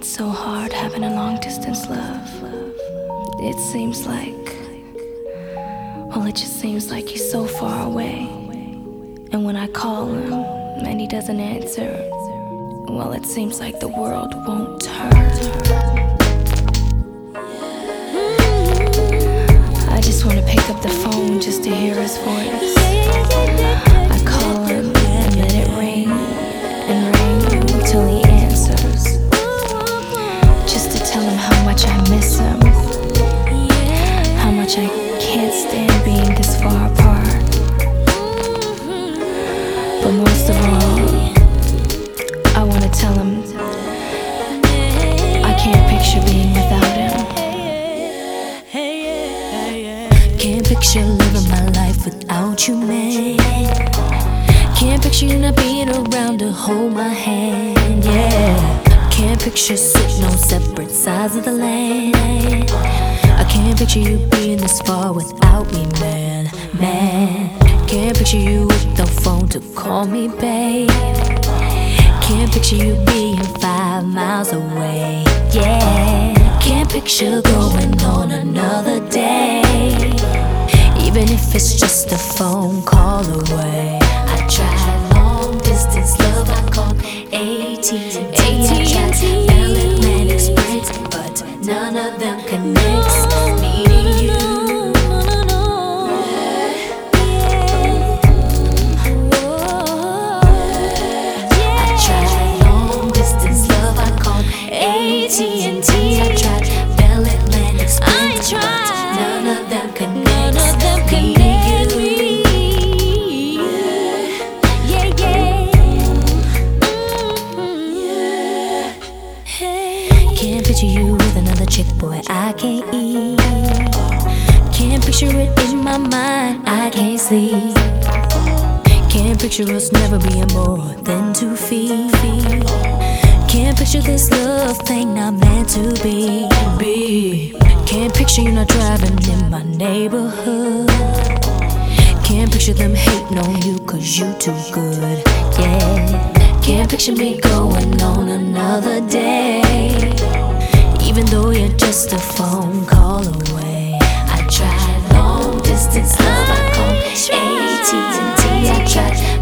so hard having a long distance love. It seems like, well, it just seems like he's so far away. And when I call him and he doesn't answer, well, it seems like the world won't turn. I just wanna pick up the phone just to hear his voice. I call him and let it ring and ring until he answers, just to tell him how much I miss him, how much I can't stand being this far apart. But most of all, I wanna tell him I can't picture being without him. Can't picture living my life without you, man. Can't picture you not being around to hold my hand, yeah. Can't picture sitting on separate sides of the land. I can't picture you being this far without me, man, man. Can't picture you with no phone to call me, babe. Can't picture you being 5 miles away, yeah. Can't picture going on another day, even if it's just a phone call away. I tried long distance love, I called AT&T. I tried Bell Atlantic Sprint, but none of them connects me to you. I tried long distance love, I called AT&T. I tried Bell Atlantic Sprint, but none of them connects. Can't picture you with another chick, boy, I can't eat. Can't picture it in my mind, I can't sleep. Can't picture us never being more than 2 feet. Can't picture this love thing not meant to be. Can't picture you not driving in my neighborhood. Can't picture them hating on you cause you too good, yeah. Can't picture me going on another day, even though you're just a phone call away. I tried long distance love, I called AT&T. I tried